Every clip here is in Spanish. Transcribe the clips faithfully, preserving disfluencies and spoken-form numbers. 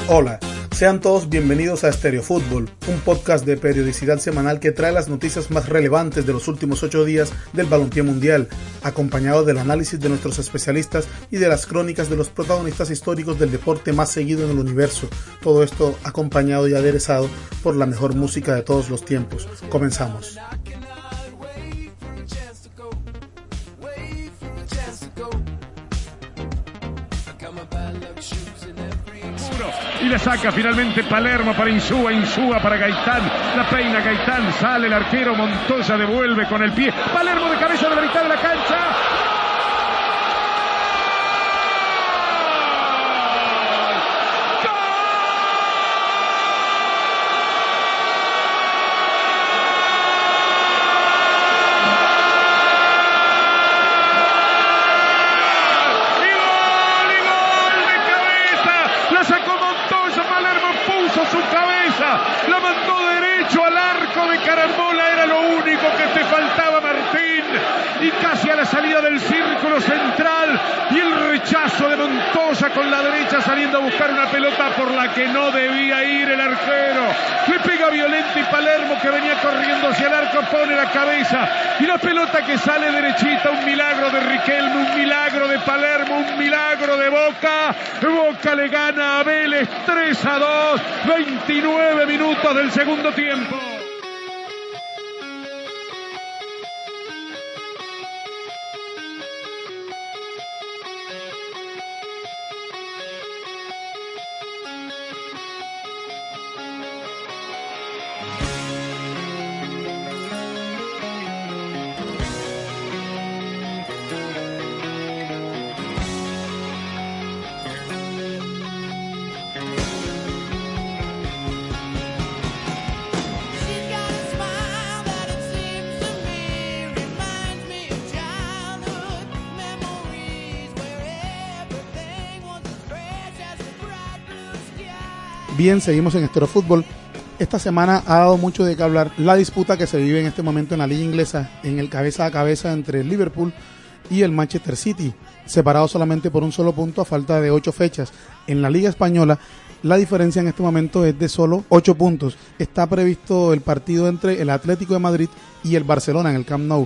Hola, sean todos bienvenidos a Estéreo Fútbol, un podcast de periodicidad semanal que trae las noticias más relevantes de los últimos ocho días del balompié mundial, acompañado del análisis de nuestros especialistas y de las crónicas de los protagonistas históricos del deporte más seguido en el universo. Todo esto acompañado y aderezado por la mejor música de todos los tiempos. Comenzamos. Y la saca finalmente Palermo para Insúa, Insúa para Gaitán, la peina Gaitán, sale el arquero, Montoya devuelve con el pie, Palermo de cabeza de la mitad de la cancha. Su cabeza, la mandó derecho al arco de carambola, era lo único que te faltaba, Martín, y casi a la salida del círculo central, y el rechazo de Montoya con la derecha saliendo a buscar una pelota por la que no debía ir el arquero, le pega violento y Palermo, que venía corriendo hacia el arco, pone la cabeza, y la pelota que sale derechita, un milagro de Riquelme, un milagro de Palermo, un milagro de Boca. Boca le gana a Vélez tres a dos, veintinueve minutos del segundo tiempo. Bien, seguimos en Estéreo Fútbol. Esta semana ha dado mucho de qué hablar la disputa que se vive en este momento en la liga inglesa, en el cabeza a cabeza entre el Liverpool y el Manchester City, separados solamente por un solo punto a falta de ocho fechas. En la liga española, la diferencia en este momento es de solo ocho puntos. Está previsto el partido entre el Atlético de Madrid y el Barcelona en el Camp Nou.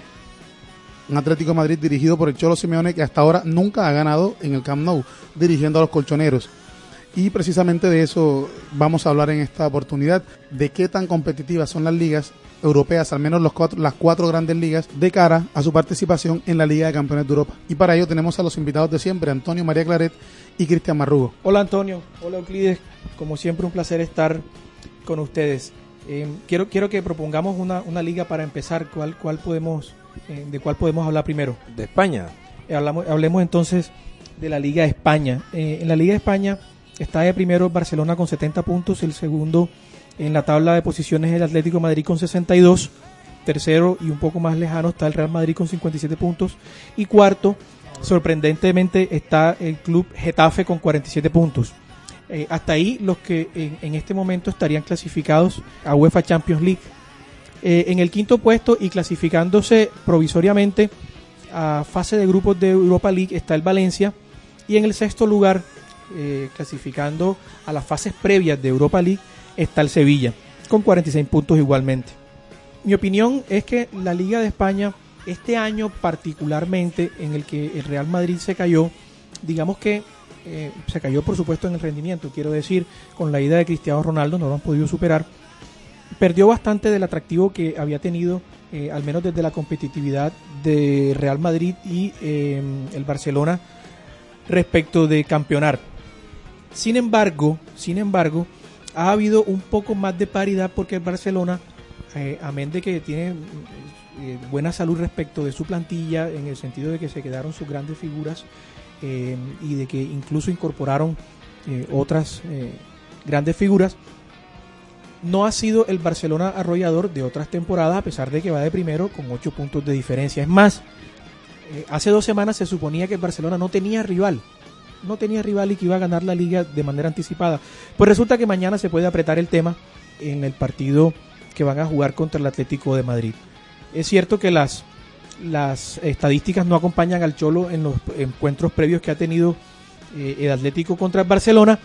Un Atlético de Madrid dirigido por el Cholo Simeone, que hasta ahora nunca ha ganado en el Camp Nou, dirigiendo a los colchoneros. Y precisamente de eso vamos a hablar en esta oportunidad, de qué tan competitivas son las ligas europeas, al menos los cuatro, las cuatro grandes ligas, de cara a su participación en la Liga de Campeones de Europa. Y para ello tenemos a los invitados de siempre, Antonio María Claret y Cristian Marrugo. Hola Antonio, hola Euclides, como siempre un placer estar con ustedes. Eh, quiero quiero que propongamos una, una liga para empezar. ¿Cuál, cuál podemos, eh, ¿De cuál podemos hablar primero? De España. Eh, hablamos, hablemos entonces de la Liga de España. Eh, en la Liga de España está de primero Barcelona con setenta puntos, el segundo en la tabla de posiciones el Atlético de Madrid con sesenta y dos, tercero y un poco más lejano está el Real Madrid con cincuenta y siete puntos, y cuarto, sorprendentemente, está el club Getafe con cuarenta y siete puntos. Eh, hasta ahí los que en, en este momento estarían clasificados a UEFA Champions League. Eh, en el quinto puesto y clasificándose provisoriamente a fase de grupos de Europa League está el Valencia, y en el sexto lugar, Eh, clasificando a las fases previas de Europa League, está el Sevilla con cuarenta y seis puntos igualmente. Mi opinión es que la Liga de España, este año particularmente en el que el Real Madrid se cayó, digamos que eh, se cayó por supuesto en el rendimiento, quiero decir, con la ida de Cristiano Ronaldo no lo han podido superar, perdió bastante del atractivo que había tenido, eh, al menos desde la competitividad de Real Madrid y eh, el Barcelona respecto de campeonar. Sin embargo, sin embargo, ha habido un poco más de paridad porque el Barcelona, eh, amén de que tiene eh, buena salud respecto de su plantilla, en el sentido de que se quedaron sus grandes figuras eh, y de que incluso incorporaron eh, otras eh, grandes figuras, no ha sido el Barcelona arrollador de otras temporadas, a pesar de que va de primero con ocho puntos de diferencia. Es más, eh, hace dos semanas se suponía que el Barcelona no tenía rival, no tenía rival y que iba a ganar la liga de manera anticipada. Pues resulta que mañana se puede apretar el tema en el partido que van a jugar contra el Atlético de Madrid. Es cierto que las, las estadísticas no acompañan al Cholo en los encuentros previos que ha tenido eh, el Atlético contra el Barcelona,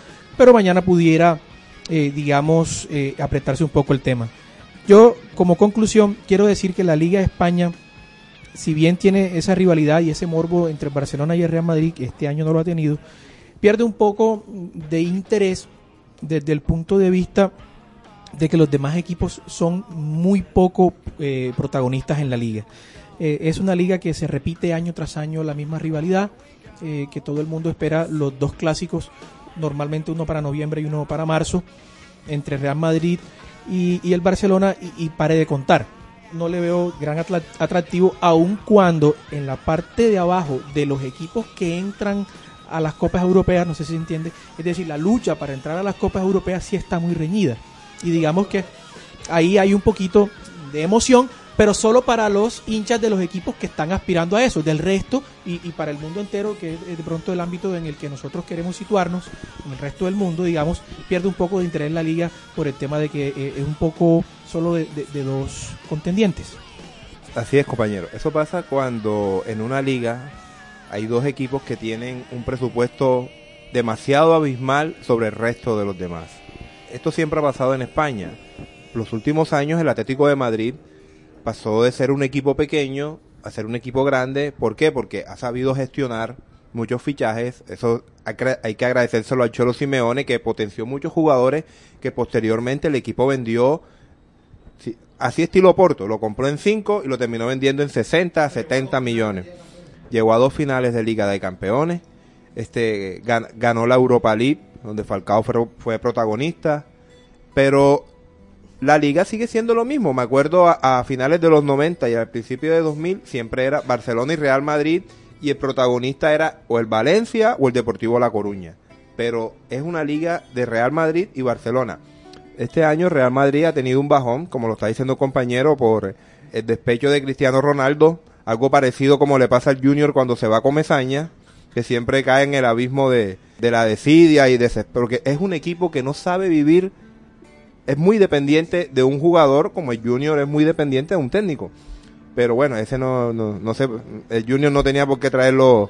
pero mañana pudiera, eh, digamos, eh, apretarse un poco el tema. Yo, como conclusión, quiero decir que la Liga de España, si bien tiene esa rivalidad y ese morbo entre Barcelona y el Real Madrid, que este año no lo ha tenido, pierde un poco de interés desde el punto de vista de que los demás equipos son muy poco eh, protagonistas en la liga. Eh, es una liga que se repite año tras año la misma rivalidad, eh, que todo el mundo espera los dos clásicos, normalmente uno para noviembre y uno para marzo, entre Real Madrid y, y el Barcelona, y, y pare de contar. No le veo gran atla- atractivo, aun cuando en la parte de abajo de los equipos que entran a las copas europeas, no sé si se entiende, es decir, la lucha para entrar a las copas europeas sí está muy reñida. Y digamos que ahí hay un poquito de emoción, pero solo para los hinchas de los equipos que están aspirando a eso. Del resto, y, y para el mundo entero, que es de pronto el ámbito en el que nosotros queremos situarnos, en el resto del mundo, digamos, pierde un poco de interés en la liga por el tema de que eh, es un poco solo de, de, de dos contendientes. Así es, compañero. Eso pasa cuando en una liga hay dos equipos que tienen un presupuesto demasiado abismal sobre el resto de los demás. Esto siempre ha pasado en España. Los últimos años el Atlético de Madrid pasó de ser un equipo pequeño a ser un equipo grande. ¿Por qué? Porque ha sabido gestionar muchos fichajes. Eso hay que agradecérselo al Cholo Simeone, que potenció muchos jugadores que posteriormente el equipo vendió, así estilo Porto, lo compró en cinco y lo terminó vendiendo en sesenta, setenta millones. Llegó a dos finales de Liga de Campeones, este gan, ganó la Europa League, donde Falcao fue, fue protagonista, pero la liga sigue siendo lo mismo. Me acuerdo a, a finales de los noventa y al principio de dos mil siempre era Barcelona y Real Madrid, y el protagonista era o el Valencia o el Deportivo La Coruña, pero es una liga de Real Madrid y Barcelona. Este año Real Madrid ha tenido un bajón, como lo está diciendo un compañero, por el despecho de Cristiano Ronaldo, algo parecido como le pasa al Junior cuando se va a Comesaña, que siempre cae en el abismo de, de la desidia y de, porque es un equipo que no sabe vivir, es muy dependiente de un jugador, como el Junior es muy dependiente de un técnico. Pero bueno, ese no, no, no sé, el Junior no tenía por qué traerlo,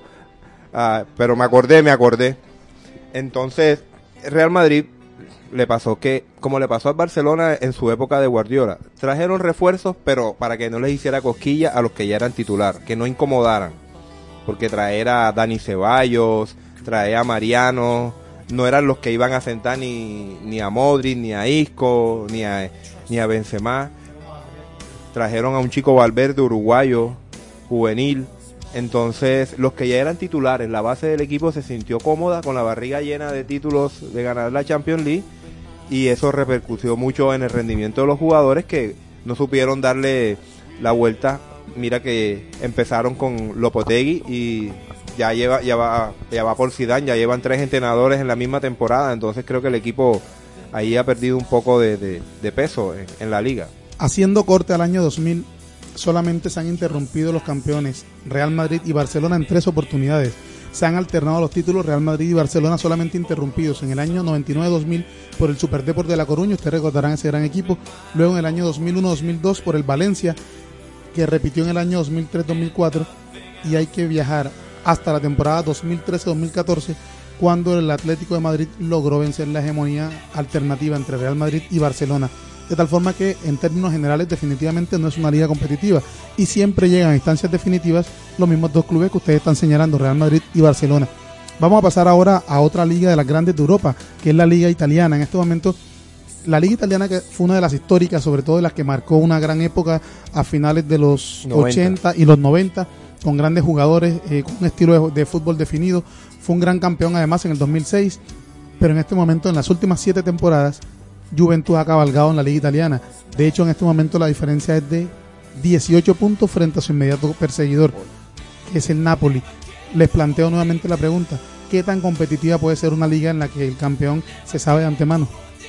uh, pero me acordé, me acordé. Entonces, Real Madrid le pasó que, como le pasó al Barcelona en su época de Guardiola, trajeron refuerzos, pero para que no les hiciera cosquilla a los que ya eran titular, que no incomodaran. Porque traer a Dani Ceballos, traer a Mariano, no eran los que iban a sentar ni, ni a Modric, ni a Isco, ni a, ni a Benzema. Trajeron a un chico Valverde, uruguayo, juvenil. Entonces, los que ya eran titulares, la base del equipo se sintió cómoda con la barriga llena de títulos de ganar la Champions League, y eso repercutió mucho en el rendimiento de los jugadores que no supieron darle la vuelta. Mira que empezaron con Lopetegui y ya lleva ya va ya va por Zidane, ya llevan tres entrenadores en la misma temporada. Entonces creo que el equipo ahí ha perdido un poco de, de, de peso en, en la liga. Haciendo corte al año dos mil, solamente se han interrumpido los campeones Real Madrid y Barcelona en tres oportunidades. Se han alternado los títulos Real Madrid y Barcelona, solamente interrumpidos en el año noventa y nueve dos mil por el Superdeport de La Coruña, ustedes recordarán ese gran equipo. Luego en el año dos mil uno dos mil dos por el Valencia, que repitió en el año dos mil tres dos mil cuatro, y hay que viajar hasta la temporada dos mil trece dos mil catorce, cuando el Atlético de Madrid logró vencer la hegemonía alternativa entre Real Madrid y Barcelona. De tal forma que en términos generales definitivamente no es una liga competitiva, y siempre llegan a instancias definitivas los mismos dos clubes que ustedes están señalando, Real Madrid y Barcelona. Vamos a pasar ahora a otra liga de las grandes de Europa, que es la liga italiana. En este momento la liga italiana, que fue una de las históricas, sobre todo de las que marcó una gran época a finales de los noventa ochenta y los noventa, con grandes jugadores, eh, con un estilo de, de fútbol definido. Fue un gran campeón además en el dos mil seis, pero en este momento, en las últimas siete temporadas, Juventus ha cabalgado en la liga italiana. De hecho, en este momento la diferencia es de dieciocho puntos frente a su inmediato perseguidor, que es el Napoli. Les planteo nuevamente la pregunta: ¿qué tan competitiva puede ser una liga en la que el campeón se sabe de antemano?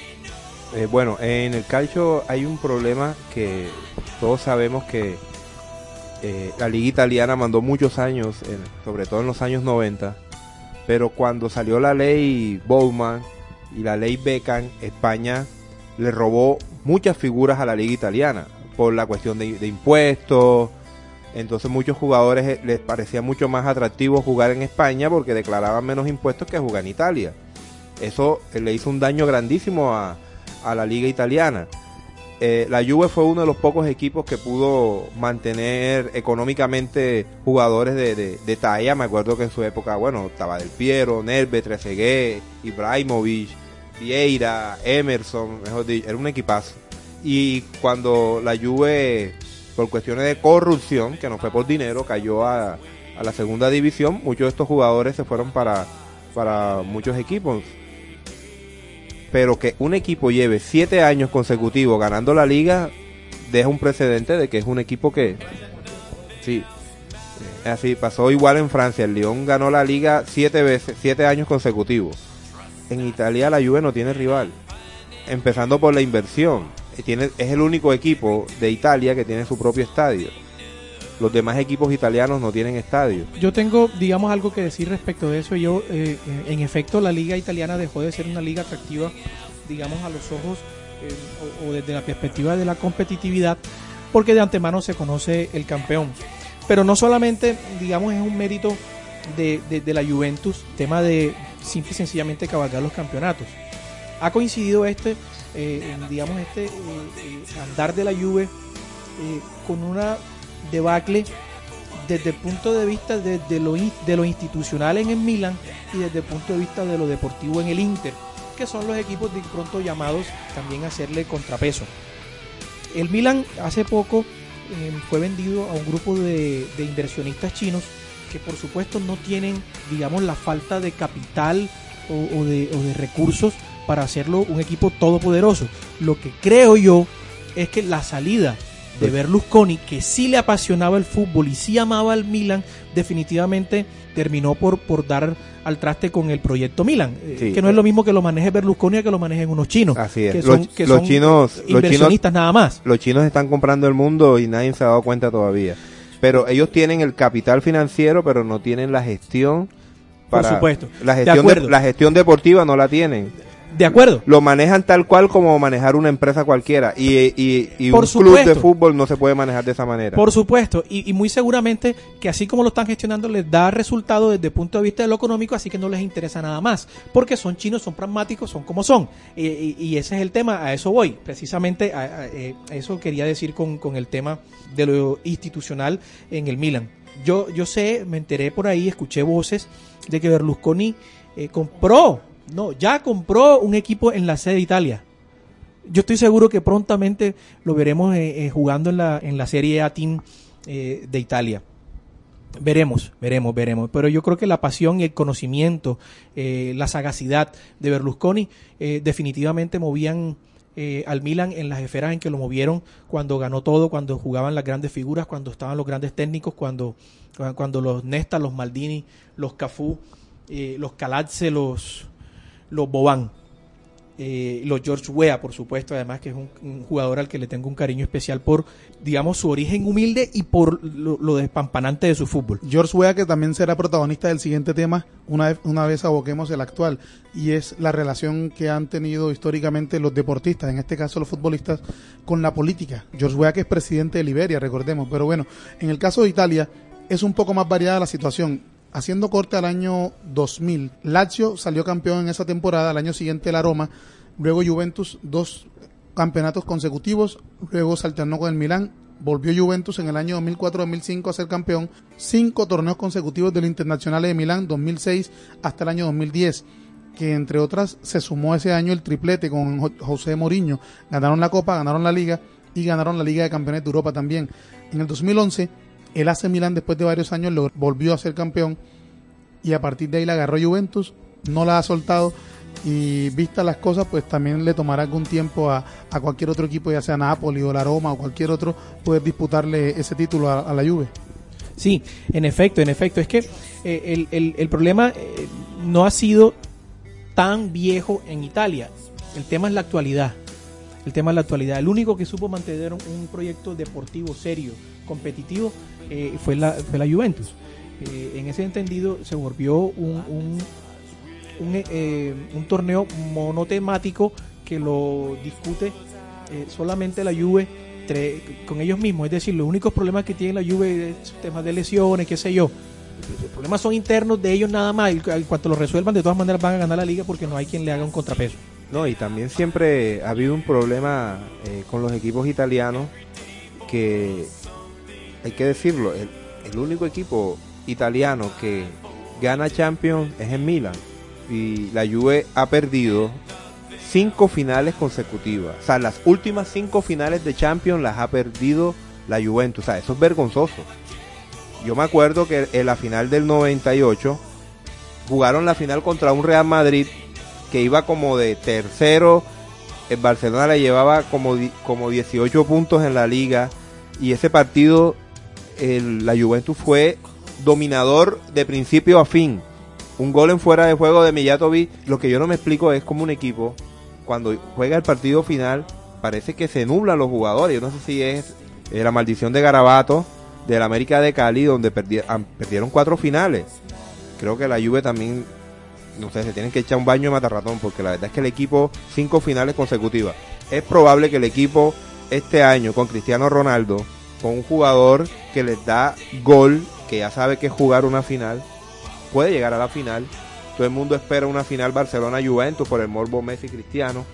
Eh, bueno, en el calcio hay un problema que todos sabemos que eh, la liga italiana mandó muchos años, en, sobre todo en los años noventa, pero cuando salió la ley Bowman y la ley Beckham, España le robó muchas figuras a la liga italiana por la cuestión de, de impuestos. Entonces muchos jugadores les parecía mucho más atractivo jugar en España porque declaraban menos impuestos que jugar en Italia. Eso le hizo un daño grandísimo a, a la liga italiana. Eh, la Juve fue uno de los pocos equipos que pudo mantener económicamente jugadores de, de, de talla. Me acuerdo que en su época, bueno, estaba Del Piero, Nedved, Trezeguet, Ibrahimovic, Vieira, Emerson, mejor dicho, era un equipazo. Y cuando la Juve, por cuestiones de corrupción, que no fue por dinero, cayó a, a la segunda división, muchos de estos jugadores se fueron para, para muchos equipos. Pero que un equipo lleve siete años consecutivos ganando la liga deja un precedente de que es un equipo que sí, así pasó igual en Francia. El Lyon ganó la liga siete veces, siete años consecutivos. En Italia la Juve no tiene rival, empezando por la inversión. Tiene, es el único equipo de Italia que tiene su propio estadio. Los demás equipos italianos no tienen estadio. Yo tengo, digamos, algo que decir respecto de eso. Yo, eh, en efecto, la liga italiana dejó de ser una liga atractiva, digamos, a los ojos eh, o, o desde la perspectiva de la competitividad, porque de antemano se conoce el campeón. Pero no solamente, digamos, es un mérito de, de, de la Juventus, tema de simple y sencillamente cabalgar los campeonatos. Ha coincidido este, eh, digamos, este eh, eh, andar de la Juve eh, con una debacle desde el punto de vista de, de, lo, de lo institucional en el Milan y desde el punto de vista de lo deportivo en el Inter, que son los equipos de pronto llamados también a hacerle contrapeso. El Milan hace poco eh, fue vendido a un grupo de, de inversionistas chinos que por supuesto no tienen, digamos, la falta de capital o, o, de, o de recursos para hacerlo un equipo todopoderoso. Lo que creo yo es que la salida de Berlusconi, que sí le apasionaba el fútbol y sí amaba al Milan, definitivamente terminó por, por dar al traste con el proyecto Milan, sí, que no es lo mismo que lo maneje Berlusconi a que lo manejen unos chinos. Así es. Que son, los, que los son chinos, inversionistas los chinos, nada más. Los chinos están comprando el mundo y nadie se ha dado cuenta todavía. Pero ellos tienen el capital financiero, pero no tienen la gestión. Para, por supuesto. La gestión, de, la gestión deportiva no la tienen. De acuerdo. Lo manejan tal cual como manejar una empresa cualquiera. Y, y, y un supuesto. club de fútbol no se puede manejar de esa manera. Por supuesto. Y, y muy seguramente que así como lo están gestionando les da resultado desde el punto de vista de lo económico, así que no les interesa nada más. Porque son chinos, son pragmáticos, son como son. Y, y, y ese es el tema, a eso voy. Precisamente a, a, a eso quería decir con, con el tema de lo institucional en el Milan. Yo, yo sé, me enteré por ahí, escuché voces de que Berlusconi eh, compró No, ya compró un equipo en la sede de Italia. Yo estoy seguro que prontamente lo veremos eh, eh, jugando en la en la Serie A Team eh, de Italia. Veremos, veremos, veremos. Pero yo creo que la pasión y el conocimiento, eh, la sagacidad de Berlusconi eh, definitivamente movían eh, al Milan en las esferas en que lo movieron cuando ganó todo, cuando jugaban las grandes figuras, cuando estaban los grandes técnicos, cuando, cuando los Nesta, los Maldini, los Cafú, eh, los Calazze, los... los Boban, eh, los George Weah, por supuesto, además que es un, un jugador al que le tengo un cariño especial por, digamos, su origen humilde y por lo, lo despampanante de su fútbol. George Weah, que también será protagonista del siguiente tema, una vez, una vez aboquemos el actual, y es la relación que han tenido históricamente los deportistas, en este caso los futbolistas, con la política. George Weah, que es presidente de Liberia, recordemos, pero bueno, en el caso de Italia es un poco más variada la situación. Haciendo corte al año dos mil, Lazio salió campeón en esa temporada, al año siguiente la Roma, luego Juventus, dos campeonatos consecutivos, luego se alternó con el Milán, volvió Juventus en el año dos mil cuatro dos mil cinco a ser campeón, cinco torneos consecutivos del Internazionale de Milán, dos mil seis hasta el año dos mil diez, que entre otras se sumó ese año el triplete con José Mourinho, ganaron la Copa, ganaron la Liga y ganaron la Liga de Campeones de Europa también. En el dos mil once el A C Milan, después de varios años, lo volvió a ser campeón y a partir de ahí la agarró Juventus, no la ha soltado y vistas las cosas, pues también le tomará algún tiempo a, a cualquier otro equipo, ya sea Napoli o la Roma o cualquier otro, poder disputarle ese título a, a la Juve. Sí, en efecto, en efecto, es que eh, el, el, el problema eh, no ha sido tan viejo en Italia, el tema es la actualidad. El tema es la actualidad. El único que supo mantener un, un proyecto deportivo serio, competitivo, eh, fue la fue la Juventus. Eh, en ese entendido se volvió un un, un, eh, un torneo monotemático que lo discute eh, solamente la Juve tre, con ellos mismos. Es decir, los únicos problemas que tiene la Juve es temas de lesiones, qué sé yo. Los problemas son internos de ellos nada más, y en cuanto los resuelvan, de todas maneras van a ganar la liga porque no hay quien le haga un contrapeso. No, y también siempre ha habido un problema eh, con los equipos italianos, que hay que decirlo, el, el único equipo italiano que gana Champions es el Milan, y la Juve ha perdido cinco finales consecutivas. O sea, las últimas cinco finales de Champions las ha perdido la Juventus. O sea, eso es vergonzoso. Yo me acuerdo que en la final del noventa y ocho jugaron la final contra un Real Madrid que iba como de tercero. El Barcelona le llevaba como, como dieciocho puntos en la liga, y ese partido el, la Juventus fue dominador de principio a fin. Un gol en fuera de juego de Mijatovic. Lo que yo no me explico es cómo un equipo, cuando juega el partido final, parece que se nublan los jugadores. Yo no sé si es eh, la maldición de Garabato, del América de Cali, donde perdi- perdieron cuatro finales. Creo que la Juve también, no sé, se tienen que echar un baño de matarratón, porque la verdad es que el equipo, cinco finales consecutivas. Es probable que el equipo este año, con Cristiano Ronaldo, con un jugador que les da gol, que ya sabe que es jugar una final, puede llegar a la final. Todo el mundo espera una final Barcelona-Juventus por el morbo Messi-Cristiano,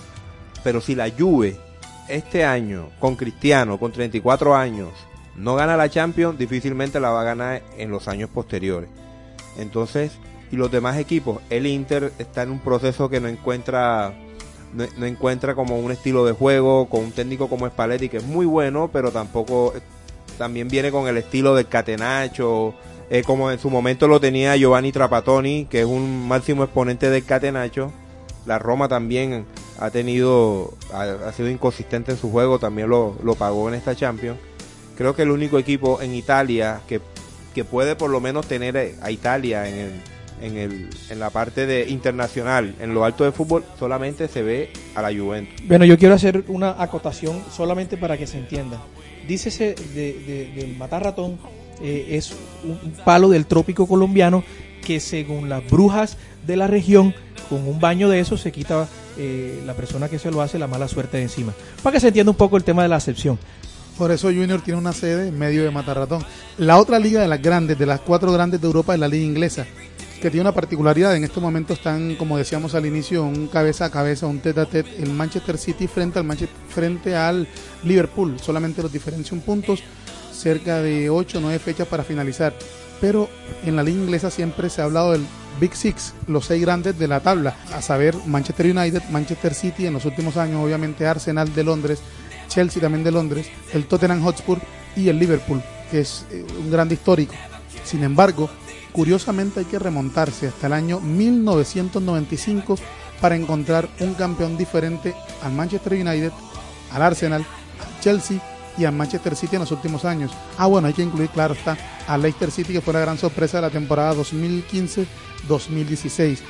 pero si la Juve este año, con Cristiano, con treinta y cuatro años, no gana la Champions, difícilmente la va a ganar en los años posteriores. Entonces, y los demás equipos, el Inter está en un proceso que no encuentra no, no encuentra como un estilo de juego, con un técnico como Spalletti, que es muy bueno, pero tampoco, también viene con el estilo del Catenaccio, eh, como en su momento lo tenía Giovanni Trapattoni, que es un máximo exponente del Catenaccio. La Roma también ha tenido, ha, ha sido inconsistente en su juego, también lo, lo pagó en esta Champions. Creo que el único equipo en Italia que, que puede por lo menos tener a Italia en el, en el en la parte de internacional, en lo alto de fútbol, solamente se ve a la Juventus. Bueno, yo quiero hacer una acotación solamente para que se entienda. Dícese de, de, del matarratón, eh, es un, un palo del trópico colombiano que, según las brujas de la región, con un baño de eso se quita eh, la persona que se lo hace la mala suerte de encima. Para que se entienda un poco el tema de la acepción. Por eso Junior tiene una sede en medio de Matarratón. La otra liga de las grandes, de las cuatro grandes de Europa, es la liga inglesa, que tiene una particularidad. En este momento están, como decíamos al inicio, un cabeza a cabeza, un tete a tete, el Manchester City frente al Manchester, frente al Liverpool. Solamente los diferencia un punto, cerca de ocho o nueve fechas para finalizar. Pero en la liga inglesa siempre se ha hablado del Big Six, los seis grandes de la tabla, a saber, Manchester United, Manchester City, en los últimos años obviamente Arsenal de Londres, Chelsea también de Londres, el Tottenham Hotspur y el Liverpool, que es eh, un grande histórico. Sin embargo, curiosamente hay que remontarse hasta el año mil novecientos noventa y cinco para encontrar un campeón diferente al Manchester United, al Arsenal, al Chelsea y al Manchester City en los últimos años. Ah, bueno, hay que incluir, claro está, al Leicester City, que fue la gran sorpresa de la temporada dos mil quince dos mil dieciséis.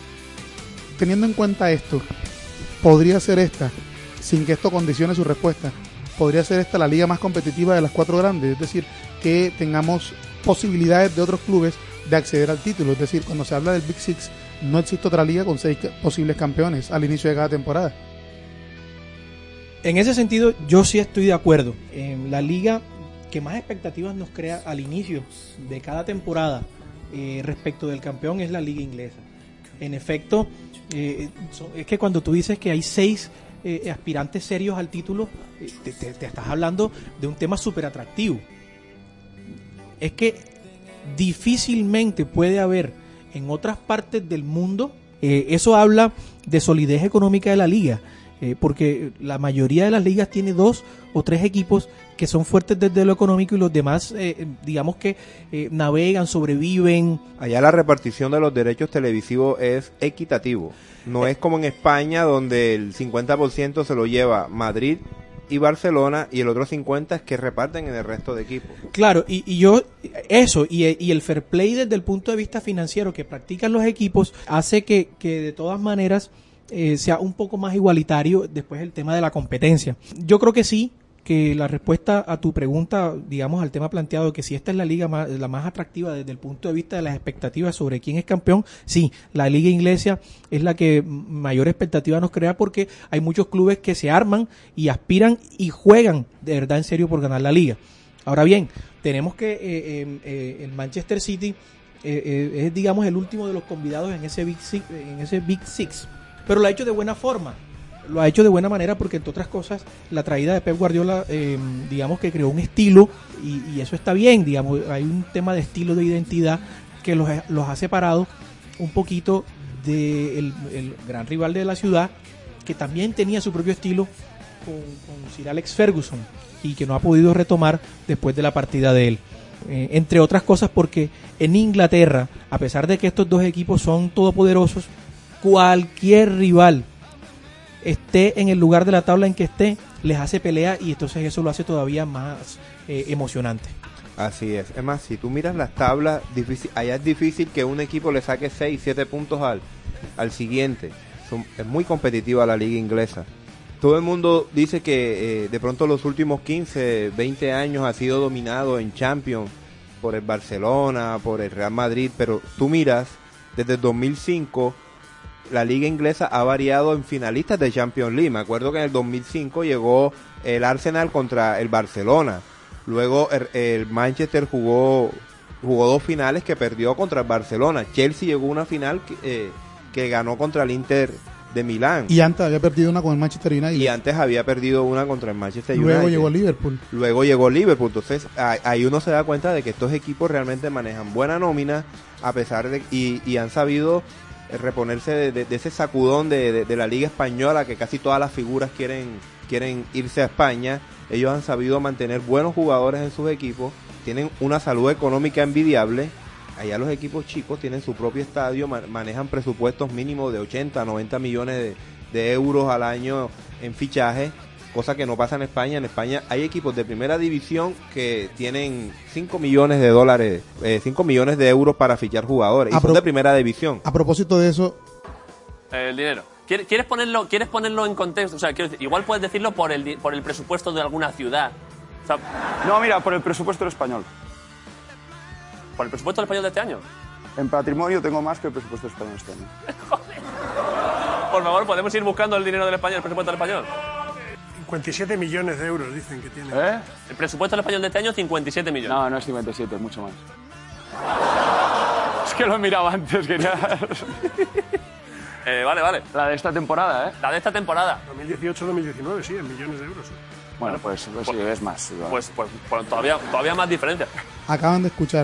Teniendo en cuenta esto, podría ser esta, sin que esto condicione su respuesta, podría ser esta la liga más competitiva de las cuatro grandes, es decir, que tengamos posibilidades de otros clubes de acceder al título. Es decir, cuando se habla del Big Six, no existe otra liga con seis posibles campeones al inicio de cada temporada. En ese sentido, yo sí estoy de acuerdo. En la liga que más expectativas nos crea al inicio de cada temporada eh, respecto del campeón es la liga inglesa. En efecto, eh, es que cuando tú dices que hay seis eh, aspirantes serios al título, eh, te, te, te estás hablando de un tema súper atractivo. Es que difícilmente puede haber en otras partes del mundo, eh, eso habla de solidez económica de la liga. Eh, porque la mayoría de las ligas tiene dos o tres equipos que son fuertes desde lo económico y los demás, eh, digamos que eh, navegan, sobreviven. Allá la repartición de los derechos televisivos es equitativo. No eh, es como en España, donde el cincuenta por ciento se lo lleva Madrid y Barcelona y el otro cincuenta por ciento es que reparten en el resto de equipos. Claro, y, y yo, eso, y, y el fair play desde el punto de vista financiero que practican los equipos hace que, que de todas maneras Eh, sea un poco más igualitario después el tema de la competencia. Yo creo que sí, que la respuesta a tu pregunta, digamos, al tema planteado, que si esta es la liga más, la más atractiva desde el punto de vista de las expectativas sobre quién es campeón, sí, la liga inglesa es la que mayor expectativa nos crea porque hay muchos clubes que se arman y aspiran y juegan de verdad en serio por ganar la liga. Ahora bien, tenemos que eh, eh, eh, el Manchester City eh, eh, es, digamos, el último de los convidados en ese Big Six, en ese Big Six, pero lo ha hecho de buena forma. Lo ha hecho de buena manera porque, entre otras cosas, la traída de Pep Guardiola, eh, digamos que creó un estilo y, y eso está bien, digamos, hay un tema de estilo, de identidad que los, los ha separado un poquito del el gran rival de la ciudad, que también tenía su propio estilo con, con Sir Alex Ferguson y que no ha podido retomar después de la partida de él. Eh, entre otras cosas porque en Inglaterra, a pesar de que estos dos equipos son todopoderosos, cualquier rival esté en el lugar de la tabla en que esté, les hace pelea y entonces eso lo hace todavía más eh, emocionante. Así es. Es más, si tú miras las tablas, difícil, allá es difícil que un equipo le saque seis, siete puntos al, al siguiente. Son, es muy competitiva la liga inglesa. Todo el mundo dice que eh, de pronto los últimos quince, veinte años ha sido dominado en Champions por el Barcelona, por el Real Madrid, pero tú miras, desde el dos mil cinco la liga inglesa ha variado en finalistas de Champions League. Me acuerdo que en el dos mil cinco llegó el Arsenal contra el Barcelona. Luego el, el Manchester jugó jugó dos finales que perdió contra el Barcelona. Chelsea llegó a una final que, eh, que ganó contra el Inter de Milán. Y antes había perdido una con el Manchester United. Y antes había perdido una contra el Manchester Luego United. Luego llegó Liverpool. Luego llegó Liverpool. Entonces ahí uno se da cuenta de que estos equipos realmente manejan buena nómina, a pesar de y, y han sabido reponerse de, de, de ese sacudón de, de, de la Liga Española, que casi todas las figuras quieren quieren irse a España. Ellos han sabido mantener buenos jugadores en sus equipos, tienen una salud económica envidiable. Allá los equipos chicos tienen su propio estadio, man, manejan presupuestos mínimos de ochenta, noventa millones de, de euros al año en fichaje, cosa que no pasa en España. En España hay equipos de primera división que tienen cinco millones de dólares, eh, cinco millones de euros para fichar jugadores, y a son pro- de primera división. A propósito de eso... El dinero. ¿Quieres ponerlo, ¿Quieres ponerlo en contexto? O sea, quiero decir, igual puedes decirlo por el, por el presupuesto de alguna ciudad. O sea, no, mira, por el presupuesto del español. ¿Por el presupuesto del español de este año? En patrimonio tengo más que el presupuesto del español este año. Joder. Por favor, ¿podemos ir buscando el dinero del español, el presupuesto del español? cincuenta y siete millones de euros dicen que tiene. ¿Eh? El presupuesto del español de este año, cincuenta y siete millones. No, no es cincuenta y siete, es mucho más. Es que lo he mirado antes, quería... eh, vale, vale. La de esta temporada, ¿eh? La de esta temporada. dos mil dieciocho dos mil diecinueve, sí, en millones de euros. Bueno, pues, pues, pues sí, es más. Igual. Pues, pues, pues todavía, todavía más diferencia. Acaban de escuchar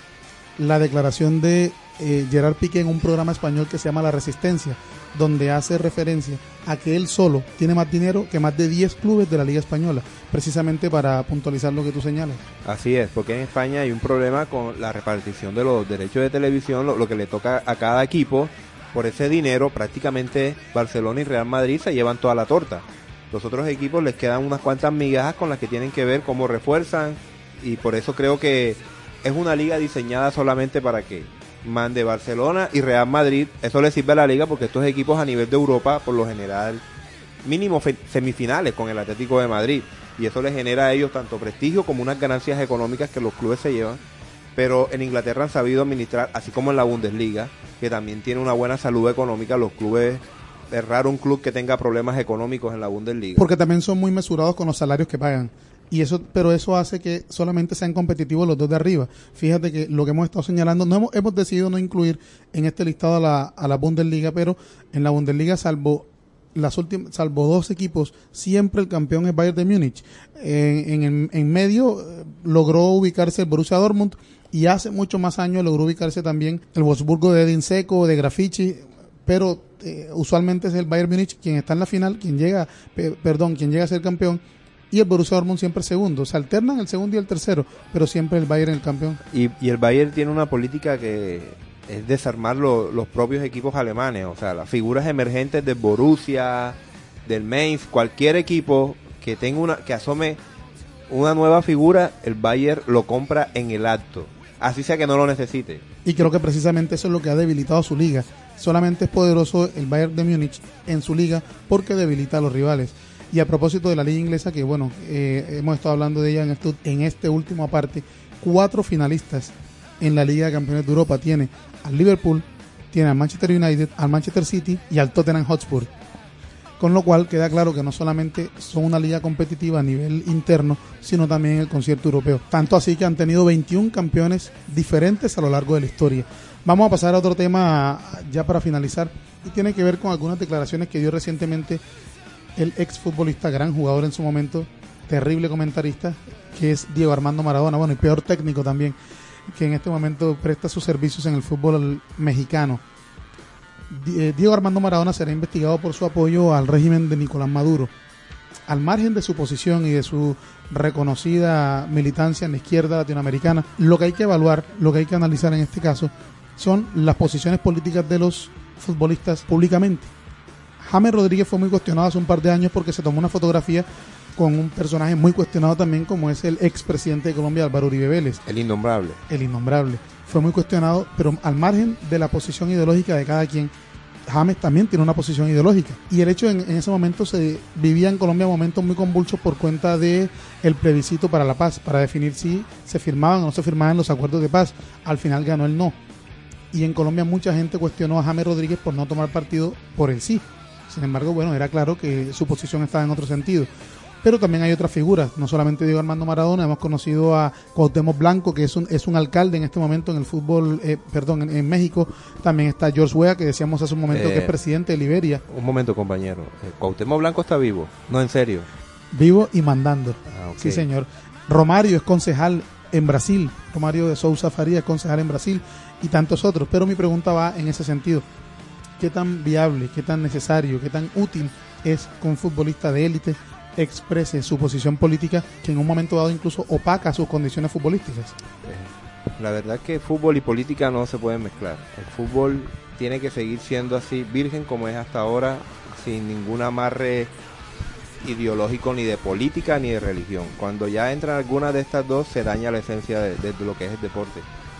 la declaración de eh, Gerard Piqué en un programa español que se llama La Resistencia, donde hace referencia a que él solo tiene más dinero que más de diez clubes de la Liga Española, precisamente para puntualizar lo que tú señalas. Así es, porque en España hay un problema con la repartición de los derechos de televisión, lo, lo que le toca a cada equipo. Por ese dinero prácticamente Barcelona y Real Madrid se llevan toda la torta. Los otros equipos les quedan unas cuantas migajas con las que tienen que ver cómo refuerzan, y por eso creo que es una liga diseñada solamente para que mande Barcelona y Real Madrid. Eso le sirve a la liga porque estos equipos a nivel de Europa, por lo general, mínimo fe- semifinales con el Atlético de Madrid, y eso les genera a ellos tanto prestigio como unas ganancias económicas que los clubes se llevan. Pero en Inglaterra han sabido administrar, así como en la Bundesliga, que también tiene una buena salud económica. Los clubes, es raro un club que tenga problemas económicos en la Bundesliga. Porque también son muy mesurados con los salarios que pagan. Y eso, pero eso hace que solamente sean competitivos los dos de arriba. Fíjate que lo que hemos estado señalando, no hemos, hemos decidido no incluir en este listado a la, a la Bundesliga, pero en la Bundesliga, salvo las últimas, salvo dos equipos, siempre el campeón es Bayern de Múnich. En, en, en medio eh, logró ubicarse el Borussia Dortmund, y hace muchos más años logró ubicarse también el Wolfsburgo de Edin Dzeko, de Grafici, pero eh, usualmente es el Bayern Múnich quien está en la final, quien llega, pe- perdón, quien llega a ser campeón, y el Borussia Dortmund siempre segundo. Se alternan el segundo y el tercero, pero siempre el Bayern el campeón. Y, y el Bayern tiene una política que es desarmar lo, los propios equipos alemanes, o sea, las figuras emergentes del Borussia, del Mainz, cualquier equipo que tenga una, que asome una nueva figura, el Bayern lo compra en el acto, así sea que no lo necesite. Y creo que precisamente eso es lo que ha debilitado su liga. Solamente es poderoso el Bayern de Múnich en su liga porque debilita a los rivales. Y a propósito de la liga inglesa, que bueno, eh, hemos estado hablando de ella en este, en este último aparte, cuatro finalistas en la Liga de Campeones de Europa. Tiene al Liverpool, tiene al Manchester United, al Manchester City y al Tottenham Hotspur. con lo cual queda claro que no solamente son una liga competitiva a nivel interno, sino también en el concierto europeo. Tanto así que han tenido veintiún campeones diferentes a lo largo de la historia. Vamos a pasar a otro tema ya para finalizar, y tiene que ver con algunas declaraciones que dio recientemente el exfutbolista, gran jugador en su momento, terrible comentarista, que es Diego Armando Maradona, bueno, y peor técnico también, que en este momento presta sus servicios en el fútbol mexicano. Diego Armando Maradona será investigado por su apoyo al régimen de Nicolás Maduro. Al margen de su posición y de su reconocida militancia en la izquierda latinoamericana, lo que hay que evaluar, lo que hay que analizar en este caso, son las posiciones políticas de los futbolistas públicamente. James Rodríguez fue muy cuestionado hace un par de años porque se tomó una fotografía con un personaje muy cuestionado también, como es el expresidente de Colombia, Álvaro Uribe Vélez. El innombrable. El innombrable. Fue muy cuestionado, pero al margen de la posición ideológica de cada quien, James también tiene una posición ideológica. Y el hecho en, en ese momento se vivía en Colombia momentos muy convulsos por cuenta de el plebiscito para la paz, para definir si se firmaban o no se firmaban los acuerdos de paz. Al final ganó el no. Y en Colombia mucha gente cuestionó a James Rodríguez por no tomar partido por el sí. Sin embargo, bueno, era claro que su posición estaba en otro sentido. Pero también hay otras figuras, no solamente Diego Armando Maradona, hemos conocido a Cuauhtémoc Blanco, que es un es un alcalde en este momento en el fútbol, eh, perdón, en, en México. También está George Weah, que decíamos hace un momento eh, que es presidente de Liberia. Un momento, compañero. Eh, Cuauhtémoc Blanco está vivo, no, en serio. Vivo y mandando. Ah, okay. Sí, señor. Romario es concejal en Brasil, Romario de Sousa Faria es concejal en Brasil, y tantos otros. Pero mi pregunta va en ese sentido. ¿Qué tan viable, qué tan necesario, qué tan útil es que un futbolista de élite exprese su posición política, que en un momento dado incluso opaca sus condiciones futbolísticas? La verdad es que fútbol y política no se pueden mezclar. El fútbol tiene que seguir siendo así, virgen como es hasta ahora, sin ningún amarre ideológico ni de política ni de religión. Cuando ya entran alguna de estas dos, se daña la esencia de, de lo que es el deporte.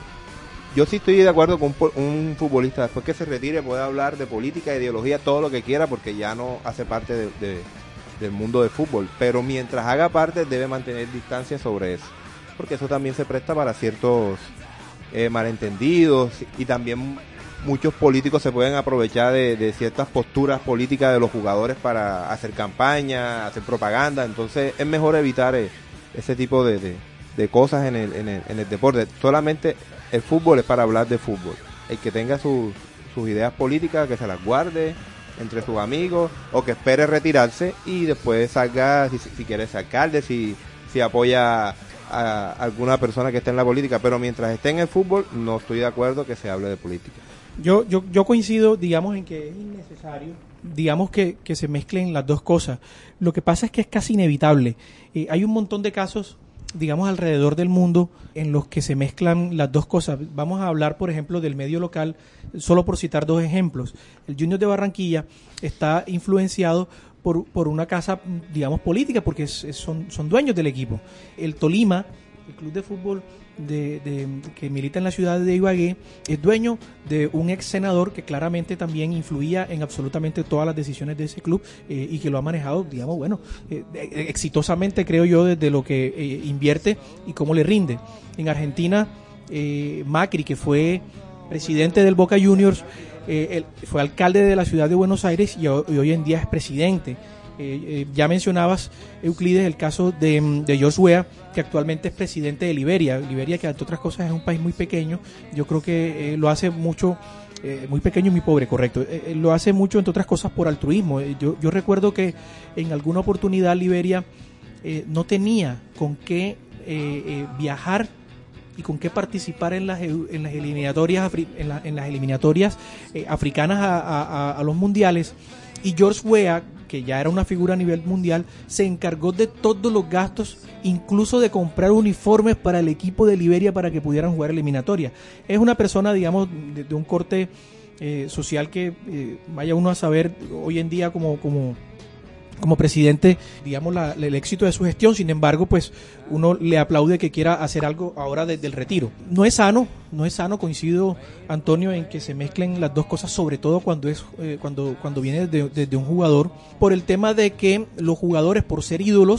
Yo sí estoy de acuerdo con un, un futbolista, después que se retire puede hablar de política, ideología, todo lo que quiera, porque ya no hace parte de, de, del mundo del fútbol, pero mientras haga parte debe mantener distancia sobre eso, porque eso también se presta para ciertos eh, malentendidos, y también muchos políticos se pueden aprovechar de, de ciertas posturas políticas de los jugadores para hacer campaña, hacer propaganda. Entonces es mejor evitar eh, ese tipo de, de, de cosas en el, en, el, en el deporte. Solamente el fútbol es para hablar de fútbol. El que tenga su, sus ideas políticas, que se las guarde entre sus amigos, o que espere retirarse y después salga, si, si quiere ser alcalde, si, si apoya a alguna persona que esté en la política. Pero mientras esté en el fútbol, no estoy de acuerdo que se hable de política. Yo, yo, yo coincido, digamos, en que es innecesario, digamos, que, que se mezclen las dos cosas. Lo que pasa es que es casi inevitable. Eh, hay un montón de casos, digamos, alrededor del mundo en los que se mezclan las dos cosas. Vamos a hablar, por ejemplo, del medio local, solo por citar dos ejemplos. El Junior de Barranquilla está influenciado por, por una casa, digamos, política, porque es, es, son, son dueños del equipo. El Tolima, el club de fútbol de, de, que milita en la ciudad de Ibagué, es dueño de un ex senador que claramente también influía en absolutamente todas las decisiones de ese club, eh, y que lo ha manejado, digamos, bueno, eh, exitosamente, creo yo, desde lo que eh, invierte y cómo le rinde. En Argentina, eh, Macri, que fue presidente del Boca Juniors, eh, él fue alcalde de la ciudad de Buenos Aires y, y hoy en día es presidente. Eh, eh, ya mencionabas, Euclides, el caso de, de George Weah, que actualmente es presidente de Liberia. Liberia, que entre otras cosas es un país muy pequeño, yo creo que eh, lo hace mucho, eh, muy pequeño y muy pobre, correcto, eh, lo hace mucho, entre otras cosas, por altruismo. Eh, yo, yo recuerdo que en alguna oportunidad Liberia eh, no tenía con qué eh, eh, viajar y con qué participar en las en las eliminatorias en, la, en las eliminatorias eh, africanas a, a, a los mundiales, y George Weah, que ya era una figura a nivel mundial, se encargó de todos los gastos, incluso de comprar uniformes para el equipo de Liberia para que pudieran jugar eliminatoria. Es una persona, digamos, de, de un corte eh, social que eh, vaya uno a saber hoy en día como como como presidente, digamos, la, el éxito de su gestión. Sin embargo, pues uno le aplaude que quiera hacer algo ahora desde el retiro. No es sano, no es sano, coincido, Antonio, en que se mezclen las dos cosas, sobre todo cuando es eh, cuando cuando viene desde de, de un jugador, por el tema de que los jugadores, por ser ídolos,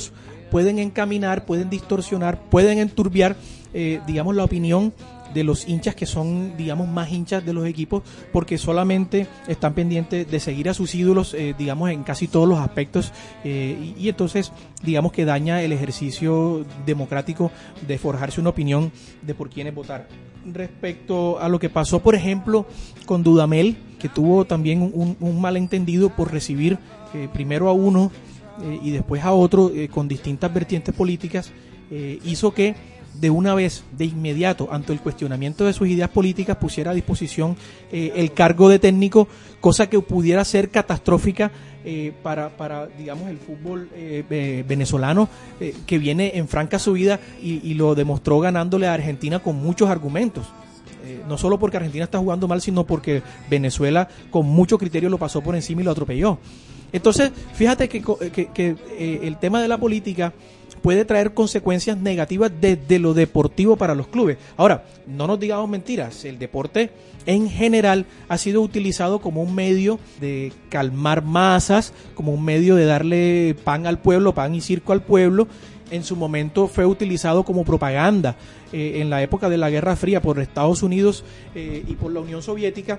pueden encaminar, pueden distorsionar, pueden enturbiar, eh, digamos, la opinión de los hinchas que son, digamos, más hinchas de los equipos, porque solamente están pendientes de seguir a sus ídolos, eh, digamos, en casi todos los aspectos, eh, y, y entonces, digamos, que daña el ejercicio democrático de forjarse una opinión de por quiénes votar. Respecto a lo que pasó, por ejemplo, con Dudamel, que tuvo también un, un malentendido por recibir eh, primero a uno eh, y después a otro eh, con distintas vertientes políticas, eh, hizo que de una vez, de inmediato, ante el cuestionamiento de sus ideas políticas, pusiera a disposición eh, el cargo de técnico, cosa que pudiera ser catastrófica eh, para, para, digamos, el fútbol eh, eh, venezolano, eh, que viene en franca subida y, y lo demostró ganándole a Argentina con muchos argumentos. Eh, no solo porque Argentina está jugando mal, sino porque Venezuela con mucho criterio lo pasó por encima y lo atropelló. Entonces, fíjate que, que, que eh, el tema de la política puede traer consecuencias negativas desde lo deportivo para los clubes. Ahora, no nos digamos mentiras, el deporte en general ha sido utilizado como un medio de calmar masas, como un medio de darle pan al pueblo, pan y circo al pueblo. En su momento fue utilizado como propaganda eh, en la época de la Guerra Fría por Estados Unidos eh, y por la Unión Soviética,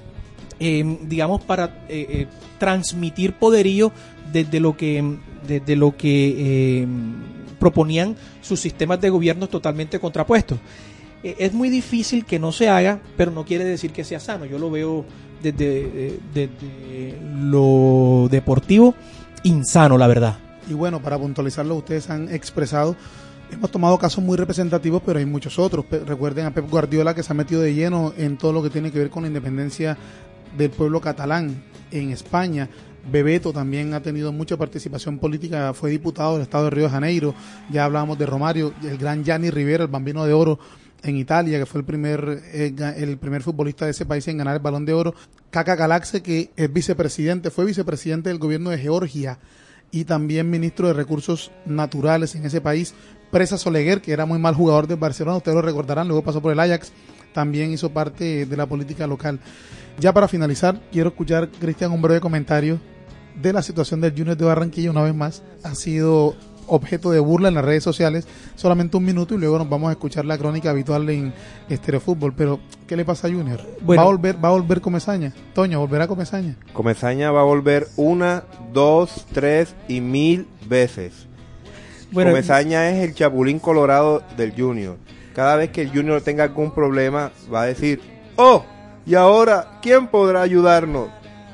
eh, digamos, para eh, eh, transmitir poderío desde lo que, desde lo que eh, proponían sus sistemas de gobierno totalmente contrapuestos. Eh, es muy difícil que no se haga, pero no quiere decir que sea sano. Yo lo veo desde, desde lo deportivo insano, la verdad. Y bueno, para puntualizarlo, ustedes han expresado, hemos tomado casos muy representativos, pero hay muchos otros. Recuerden a Pep Guardiola, que se ha metido de lleno en todo lo que tiene que ver con la independencia del pueblo catalán en España. Bebeto también ha tenido mucha participación política, fue diputado del estado de Río de Janeiro. Ya hablábamos de Romario, el gran Gianni Rivera, el Bambino de Oro en Italia, que fue el primer eh, el primer futbolista de ese país en ganar el Balón de Oro. Kaka Galaxe, que es vicepresidente, fue vicepresidente del gobierno de Georgia y también ministro de Recursos Naturales en ese país. Presa Soleguer, que era muy mal jugador del Barcelona, ustedes lo recordarán, luego pasó por el Ajax, también hizo parte de la política local. Ya para finalizar, quiero escuchar, Cristian, un breve comentario de la situación del Junior de Barranquilla. Una vez más ha sido objeto de burla en las redes sociales. Solamente un minuto y luego nos vamos a escuchar la crónica habitual en Estéreo Fútbol. Pero, ¿qué le pasa a Junior? Bueno, ¿Va a volver, va a volver Comesaña? Toño, ¿volverá Comesaña? Comesaña va a volver una, dos, tres y mil veces. Bueno, Comesaña es el chapulín colorado del Junior. Cada vez que el Junior tenga algún problema, va a decir: ¡oh! ¿Y ahora quién podrá ayudarnos?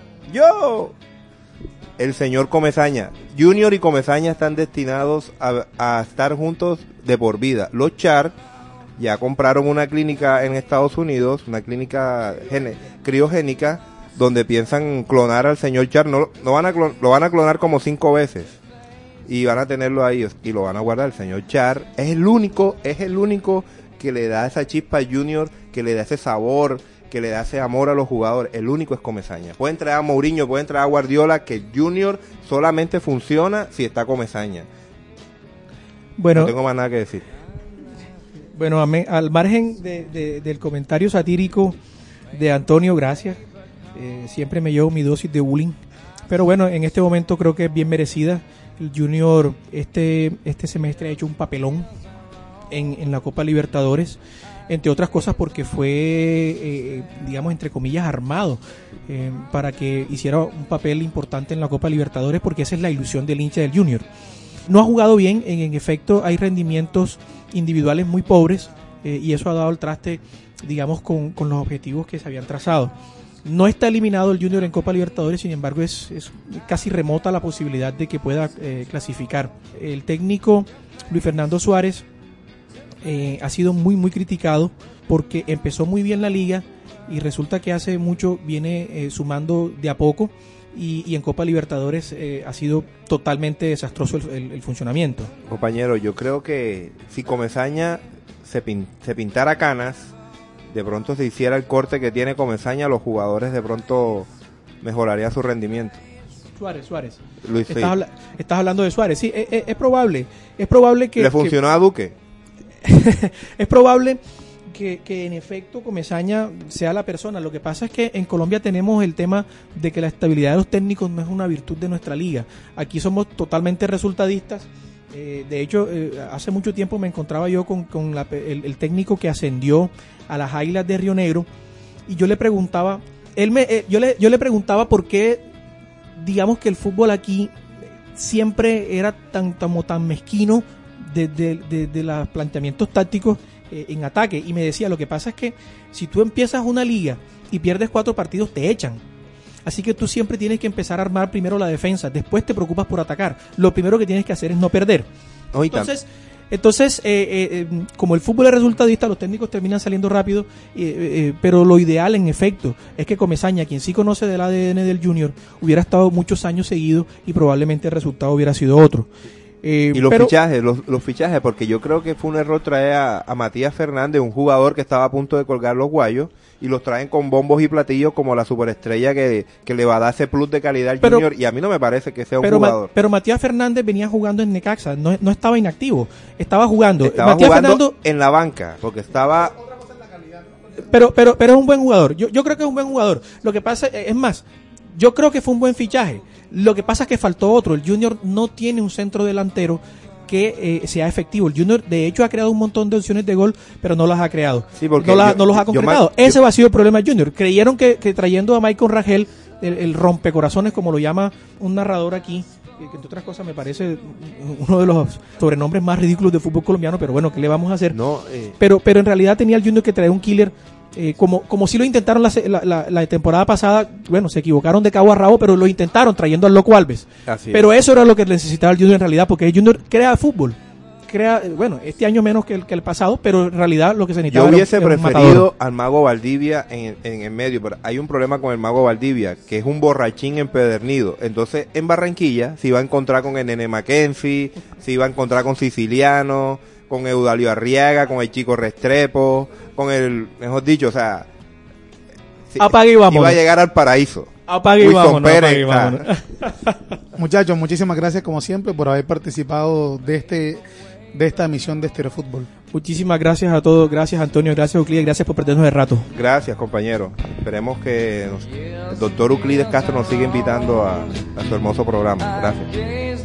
¡Yo! El señor Comesaña. Junior y Comesaña están destinados a, a estar juntos de por vida. Los Char ya compraron una clínica en Estados Unidos, una clínica gene, criogénica, donde piensan clonar al señor Char. No, no van a clon, lo van a clonar como cinco veces y van a tenerlo ahí y lo van a guardar. El señor Char es el único, es el único que le da esa chispa a Junior, que le da ese sabor, que le da ese amor a los jugadores. El único es Comesaña. Pueden traer a Mourinho, pueden traer a Guardiola, que Junior solamente funciona si está Comesaña. Bueno, no tengo más nada que decir. Bueno, al margen de, de, del comentario satírico de Antonio, gracias. Eh, siempre me llevo mi dosis de bullying. Pero bueno, en este momento creo que es bien merecida. El Junior este, este semestre ha hecho un papelón en, en la Copa Libertadores, entre otras cosas porque fue, eh, digamos, entre comillas, armado eh, para que hiciera un papel importante en la Copa Libertadores, porque esa es la ilusión del hincha del Junior. No ha jugado bien, en, en efecto hay rendimientos individuales muy pobres eh, y eso ha dado el traste, digamos, con, con los objetivos que se habían trazado. No está eliminado el Junior en Copa Libertadores, sin embargo es, es casi remota la posibilidad de que pueda eh, clasificar. El técnico Luis Fernando Suárez Eh, ha sido muy muy criticado porque empezó muy bien la liga y resulta que hace mucho viene eh, sumando de a poco y, y en Copa Libertadores eh, ha sido totalmente desastroso el, el, el funcionamiento. Compañero, yo creo que si Comesaña se, pin, se pintara canas, de pronto se hiciera el corte que tiene Comesaña, los jugadores de pronto mejoraría su rendimiento. Suárez, Suárez. Luis, estás, sí. habla, estás hablando de Suárez, sí, es, es, es probable, es probable que... ¿Le funcionó que, a Duque? Es probable que, que en efecto Comesaña sea la persona. Lo que pasa es que en Colombia tenemos el tema de que la estabilidad de los técnicos no es una virtud de nuestra liga. Aquí somos totalmente resultadistas Eh, de hecho, eh, hace mucho tiempo me encontraba yo con, con la, el, el técnico que ascendió a las Águilas de Río Negro y yo le preguntaba, él me, eh, yo le, yo le preguntaba por qué, digamos que el fútbol aquí siempre era tan, tan, tan mezquino de, de, de, de los planteamientos tácticos eh, en ataque, y me decía, lo que pasa es que si tú empiezas una liga y pierdes cuatro partidos, te echan. Así que tú siempre tienes que empezar a armar primero la defensa, después te preocupas por atacar. Lo primero que tienes que hacer es no perder. Oh, entonces, entonces eh, eh, eh, como el fútbol es resultadista, los técnicos terminan saliendo rápido, eh, eh, pero lo ideal, en efecto, es que Comesaña, quien sí conoce del A D N del Junior, hubiera estado muchos años seguidos y probablemente el resultado hubiera sido otro. Eh, y los pero, fichajes, los, los fichajes, porque yo creo que fue un error traer a, a Matías Fernández, un jugador que estaba a punto de colgar los guayos, y los traen con bombos y platillos como la superestrella que, que le va a dar ese plus de calidad al pero, Junior, y a mí no me parece que sea un pero, jugador. Ma, pero Matías Fernández venía jugando en Necaxa, no, no estaba inactivo, estaba jugando. Estaba Matías jugando Fernando, en la banca, porque estaba... Pero, pero, pero es un buen jugador, yo, yo creo que es un buen jugador. Lo que pasa, es más, yo creo que fue un buen fichaje. Lo que pasa es que faltó otro, el Junior no tiene un centro delantero que eh, sea efectivo. El Junior, de hecho, ha creado un montón de opciones de gol, pero no las ha creado. Sí, no, la, yo, no los ha concretado. Yo, Ese yo, ha sido el problema del Junior. Creyeron que, que trayendo a Michael Rangel, el, el rompecorazones, como lo llama un narrador aquí, que, que entre otras cosas me parece uno de los sobrenombres más ridículos del fútbol colombiano, pero bueno, ¿qué le vamos a hacer? No, eh. pero, pero en realidad tenía el Junior que traer un killer. Eh, como como si lo intentaron la, la, la temporada pasada, bueno, se equivocaron de cabo a rabo, pero lo intentaron trayendo al Loco Alves. Así pero es. Eso era lo que necesitaba el Junior en realidad, porque el Junior crea fútbol, crea, bueno, este año menos que el, que el pasado, pero en realidad lo que se necesitaba Yo hubiese era un, era un preferido matador. al Mago Valdivia en, en el medio, pero hay un problema con el Mago Valdivia, que es un borrachín empedernido. Entonces, en Barranquilla se iba a encontrar con el Nene Mackenzie, se iba a encontrar con Siciliano, con Eudalio Arriaga, con el Chico Restrepo, con el, mejor dicho, o sea... Apague y vámonos. Iba a llegar al paraíso. Apague y vámonos. Apague y vámonos. Muchachos, muchísimas gracias como siempre por haber participado de este de esta emisión de Estéreo Fútbol. Muchísimas gracias a todos. Gracias, Antonio. Gracias, Euclides. Gracias por perdernos el rato. Gracias, compañero. Esperemos que nos, el doctor Euclides Castro nos siga invitando a, a su hermoso programa. Gracias.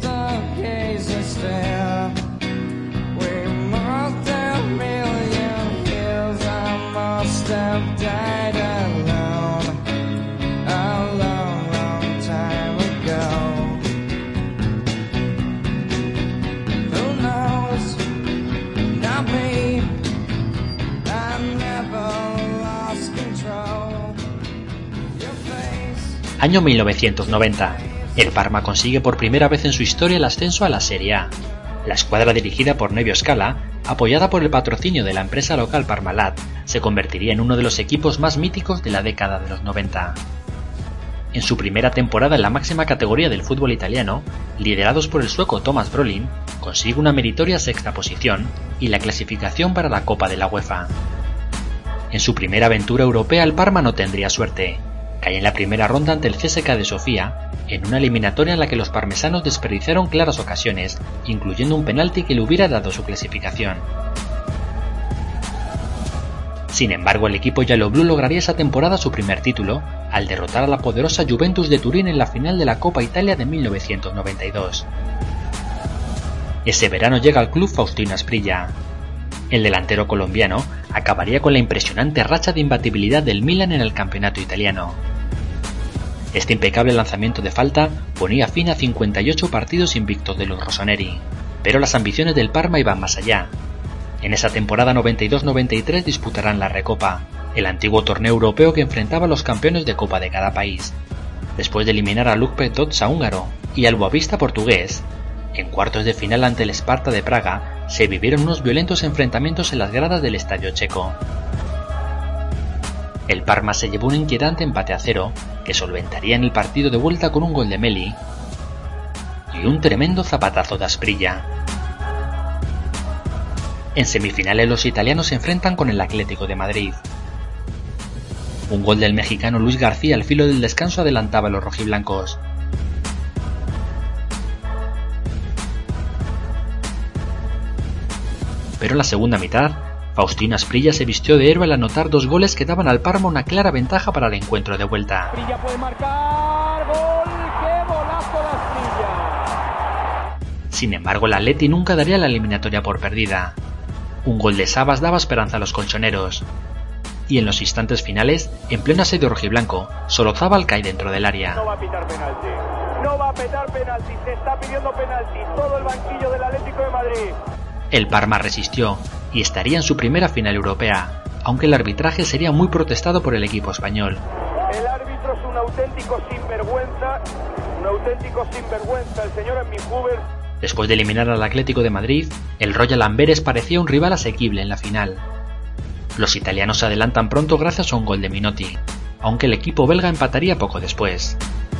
Año mil novecientos noventa. El Parma consigue por primera vez en su historia el ascenso a la Serie A. La escuadra dirigida por Nevio Scala, apoyada por el patrocinio de la empresa local Parmalat, se convertiría en uno de los equipos más míticos de la década de los noventa. En su primera temporada en la máxima categoría del fútbol italiano, liderados por el sueco Thomas Brolin, consigue una meritoria sexta posición y la clasificación para la Copa de la UEFA. En su primera aventura europea el Parma no tendría suerte. Cae en la primera ronda ante el C S K de Sofía, en una eliminatoria en la que los parmesanos desperdiciaron claras ocasiones, incluyendo un penalti que le hubiera dado su clasificación. Sin embargo, el equipo giallo-blu lograría esa temporada su primer título, al derrotar a la poderosa Juventus de Turín en la final de la Copa Italia de mil novecientos noventa y dos. Ese verano llega al club Faustino Asprilla. El delantero colombiano acabaría con la impresionante racha de imbatibilidad del Milan en el campeonato italiano. Este impecable lanzamiento de falta ponía fin a cincuenta y ocho partidos invictos de los rossoneri, pero las ambiciones del Parma iban más allá. En esa temporada noventa y dos noventa y tres disputarán la Recopa, el antiguo torneo europeo que enfrentaba a los campeones de Copa de cada país. Después de eliminar a Lukpet Dotza húngaro y al Boavista portugués, en cuartos de final ante el Sparta de Praga se vivieron unos violentos enfrentamientos en las gradas del estadio checo. El Parma se llevó un inquietante empate a cero que solventaría en el partido de vuelta con un gol de Meli y un tremendo zapatazo de Asprilla. En semifinales los italianos se enfrentan con el Atlético de Madrid. Un gol del mexicano Luis García al filo del descanso adelantaba a los rojiblancos. Pero en la segunda mitad, Faustino Asprilla se vistió de héroe al anotar dos goles que daban al Parma una clara ventaja para el encuentro de vuelta. Asprilla puede marcar, gol, qué golazo de Asprilla. Sin embargo, el Atleti nunca daría la eliminatoria por perdida. Un gol de Sabas daba esperanza a los colchoneros. Y en los instantes finales, en pleno asedio rojiblanco, solo Zabal cae dentro del área. No va a pitar penalti. No va a pitar penalti. Se está pidiendo penalti. Todo el banquillo del Atlético de Madrid. El Parma resistió y estaría en su primera final europea, aunque el arbitraje sería muy protestado por el equipo español. El árbitro es un auténtico sinvergüenza. Un auténtico sinvergüenza. El señor Enmijuber. Después de eliminar al Atlético de Madrid, el Royal Amberes parecía un rival asequible en la final. Los italianos se adelantan pronto gracias a un gol de Minotti, aunque el equipo belga empataría poco después.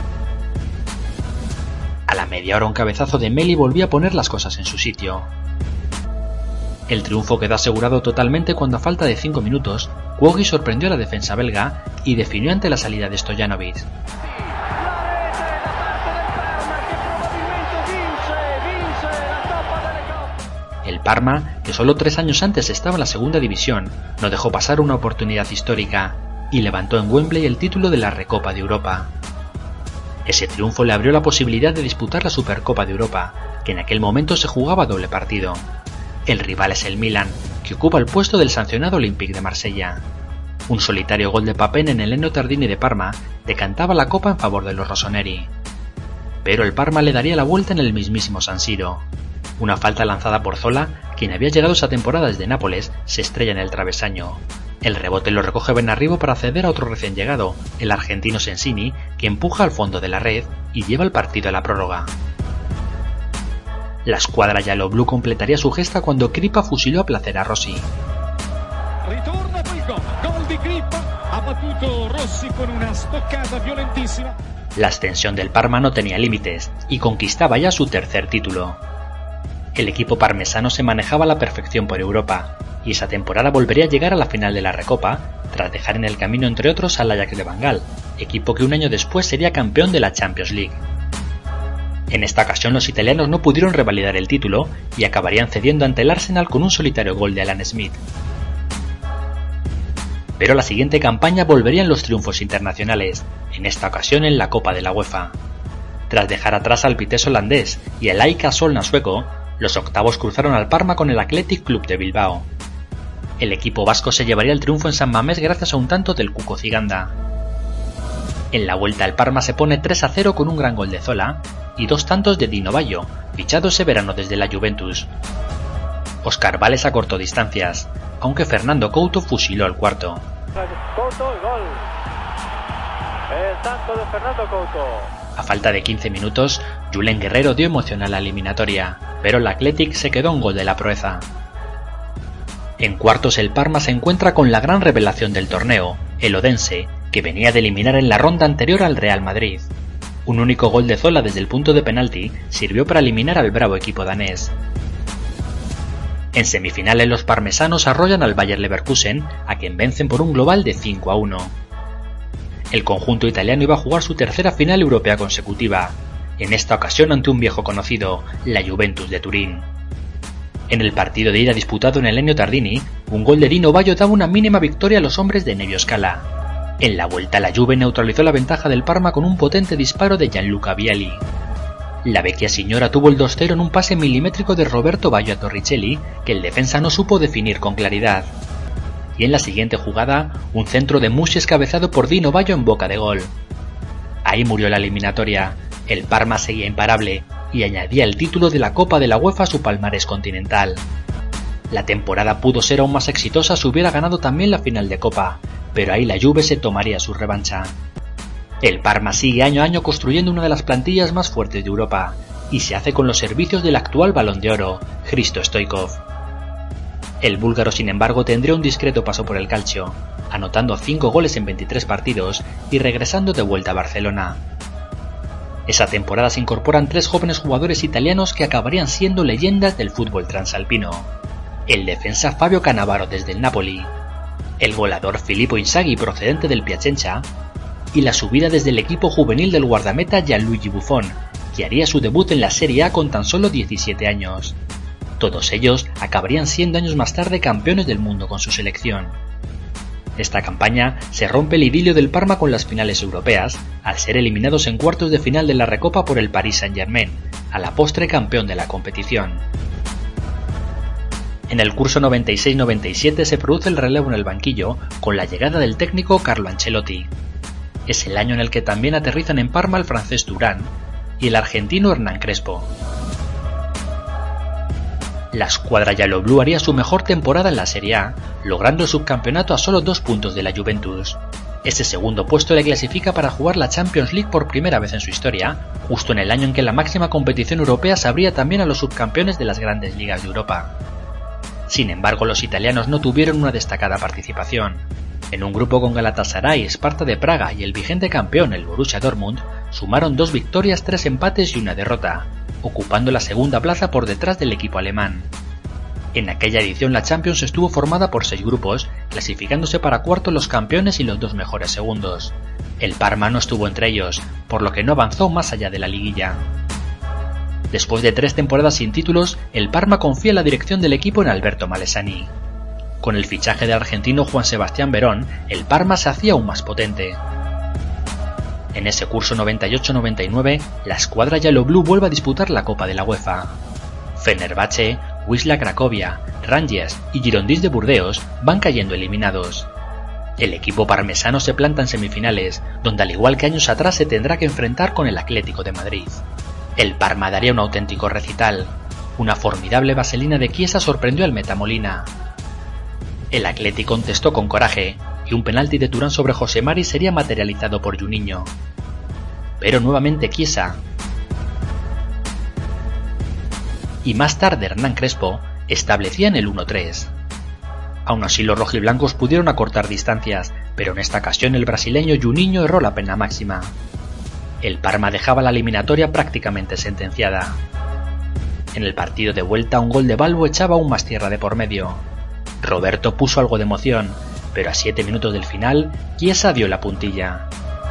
A la media hora un cabezazo de Meli volvía a poner las cosas en su sitio. El triunfo quedó asegurado totalmente cuando a falta de cinco minutos, Cuoghi sorprendió a la defensa belga y definió ante la salida de Stojanovic. El Parma, que solo tres años antes estaba en la segunda división, no dejó pasar una oportunidad histórica y levantó en Wembley el título de la Recopa de Europa. Ese triunfo le abrió la posibilidad de disputar la Supercopa de Europa, que en aquel momento se jugaba doble partido. El rival es el Milan, que ocupa el puesto del sancionado Olympique de Marsella. Un solitario gol de Papen en el Ennio Tardini de Parma decantaba la copa en favor de los rossoneri. Pero el Parma le daría la vuelta en el mismísimo San Siro. Una falta lanzada por Zola, quien había llegado esa temporada desde Nápoles, se estrella en el travesaño. El rebote lo recoge Benarribo para ceder a otro recién llegado, el argentino Sensini, que empuja al fondo de la red y lleva el partido a la prórroga. La escuadra Yellow Blue completaría su gesta cuando Crippa fusiló a placer a Rossi. Ritorna poi gol, gol di Crippa, ha battuto Rossi con una stoccata violentísima. La ascensión del Parma no tenía límites y conquistaba ya su tercer título. El equipo parmesano se manejaba a la perfección por Europa, y esa temporada volvería a llegar a la final de la Recopa, tras dejar en el camino entre otros al Ajax de Van Gaal, equipo que un año después sería campeón de la Champions League. En esta ocasión los italianos no pudieron revalidar el título y acabarían cediendo ante el Arsenal con un solitario gol de Alan Smith. Pero la siguiente campaña volverían los triunfos internacionales, en esta ocasión en la Copa de la UEFA. Tras dejar atrás al Vitesse holandés y el A I K Solna sueco, los octavos cruzaron al Parma con el Athletic Club de Bilbao. El equipo vasco se llevaría el triunfo en San Mamés gracias a un tanto del Cuco Ciganda. En la vuelta el Parma se pone tres a cero con un gran gol de Zola y dos tantos de Dino Baggio, fichado ese verano desde la Juventus. Óscar Vales acortó distancias, aunque Fernando Couto fusiló el cuarto. Couto, gol. El tanto de Fernando Couto. A falta de quince minutos, Julen Guerrero dio emoción a la eliminatoria, pero el Athletic se quedó un gol de la proeza. En cuartos el Parma se encuentra con la gran revelación del torneo, el Odense, que venía de eliminar en la ronda anterior al Real Madrid. Un único gol de Zola desde el punto de penalti sirvió para eliminar al bravo equipo danés. En semifinales los parmesanos arrollan al Bayer Leverkusen, a quien vencen por un global de cinco a uno. El conjunto italiano iba a jugar su tercera final europea consecutiva, en esta ocasión ante un viejo conocido, la Juventus de Turín. En el partido de ida disputado en el Ennio Tardini, un gol de Dino Baggio daba una mínima victoria a los hombres de Nevio Scala. En la vuelta la Juve neutralizó la ventaja del Parma con un potente disparo de Gianluca Vialli. La vecchia signora tuvo el dos cero en un pase milimétrico de Roberto Baggio a Torricelli, que el defensa no supo definir con claridad. Y en la siguiente jugada, un centro de Musi cabezado por Dino Baggio en boca de gol. Ahí murió la eliminatoria, el Parma seguía imparable y añadía el título de la Copa de la UEFA a su palmarés continental. La temporada pudo ser aún más exitosa si hubiera ganado también la final de Copa, pero ahí la Juve se tomaría su revancha. El Parma sigue año a año construyendo una de las plantillas más fuertes de Europa, y se hace con los servicios del actual Balón de Oro, Hristo Stoichkov. El búlgaro, sin embargo, tendría un discreto paso por el calcio, anotando cinco goles en veintitrés partidos y regresando de vuelta a Barcelona. Esa temporada se incorporan tres jóvenes jugadores italianos que acabarían siendo leyendas del fútbol transalpino. El defensa Fabio Cannavaro desde el Napoli, el goleador Filippo Inzaghi procedente del Piacenza, y la subida desde el equipo juvenil del guardameta Gianluigi Buffon, que haría su debut en la Serie A con tan solo diecisiete años. Todos ellos acabarían siendo años más tarde campeones del mundo con su selección. Esta campaña se rompe el idilio del Parma con las finales europeas, al ser eliminados en cuartos de final de la Recopa por el Paris Saint-Germain, a la postre campeón de la competición. En el curso noventa y seis noventa y siete se produce el relevo en el banquillo con la llegada del técnico Carlo Ancelotti. Es el año en el que también aterrizan en Parma el francés Durán y el argentino Hernán Crespo. La escuadra Giallo-Blu haría su mejor temporada en la Serie A, logrando el subcampeonato a solo dos puntos de la Juventus. Ese segundo puesto le clasifica para jugar la Champions League por primera vez en su historia, justo en el año en que la máxima competición europea se abría también a los subcampeones de las grandes ligas de Europa. Sin embargo, los italianos no tuvieron una destacada participación. En un grupo con Galatasaray, Sparta de Praga y el vigente campeón, el Borussia Dortmund, sumaron dos victorias, tres empates y una derrota, ocupando la segunda plaza por detrás del equipo alemán. En aquella edición la Champions estuvo formada por seis grupos, clasificándose para cuartos los campeones y los dos mejores segundos. El Parma no estuvo entre ellos, por lo que no avanzó más allá de la liguilla. Después de tres temporadas sin títulos, el Parma confía en la dirección del equipo en Alberto Malesani. Con el fichaje del argentino Juan Sebastián Verón, el Parma se hacía aún más potente. En ese curso noventa y ocho noventa y nueve, la escuadra Giallo-Blu vuelve a disputar la Copa de la UEFA. Fenerbahce, Wisla Cracovia, Rangers y Girondins de Burdeos van cayendo eliminados. El equipo parmesano se planta en semifinales, donde al igual que años atrás se tendrá que enfrentar con el Atlético de Madrid. El Parma daría un auténtico recital. Una formidable vaselina de Chiesa sorprendió al Metamolina. El Atlético contestó con coraje, y un penalti de Turán sobre José Mari sería materializado por Juninho. Pero nuevamente Chiesa. Y más tarde Hernán Crespo establecían el uno tres. Aún así los rojiblancos pudieron acortar distancias, pero en esta ocasión el brasileño Juninho erró la pena máxima. El Parma dejaba la eliminatoria prácticamente sentenciada. En el partido de vuelta un gol de Balbo echaba aún más tierra de por medio. Roberto puso algo de emoción, pero a siete minutos del final, Chiesa dio la puntilla.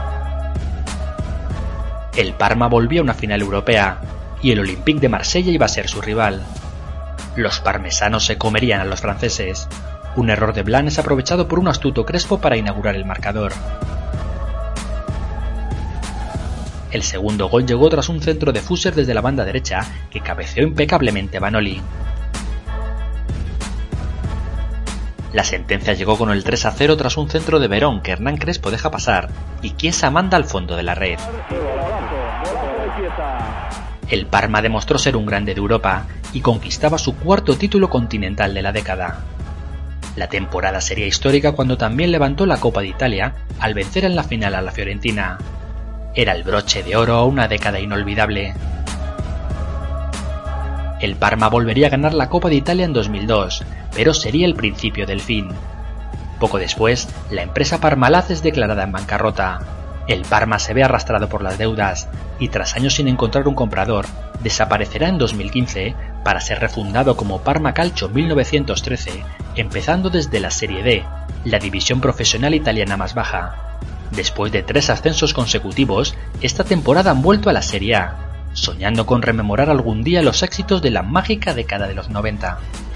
El Parma volvía a una final europea, y el Olympique de Marsella iba a ser su rival. Los parmesanos se comerían a los franceses. Un error de Blanes aprovechado por un astuto Crespo para inaugurar el marcador. El segundo gol llegó tras un centro de Fuser desde la banda derecha que cabeceó impecablemente Vanoli. La sentencia llegó con el tres a cero tras un centro de Verón que Hernán Crespo deja pasar y Chiesa manda al fondo de la red. El Parma demostró ser un grande de Europa y conquistaba su cuarto título continental de la década. La temporada sería histórica cuando también levantó la Copa de Italia al vencer en la final a la Fiorentina. Era el broche de oro a una década inolvidable. El Parma volvería a ganar la Copa de Italia en dos mil dos, pero sería el principio del fin. Poco después, la empresa Parmalat es declarada en bancarrota. El Parma se ve arrastrado por las deudas y tras años sin encontrar un comprador, desaparecerá en dos mil quince para ser refundado como Parma Calcio mil novecientos trece, empezando desde la Serie D, la división profesional italiana más baja. Después de tres ascensos consecutivos, esta temporada han vuelto a la Serie A, soñando con rememorar algún día los éxitos de la mágica década de los noventa.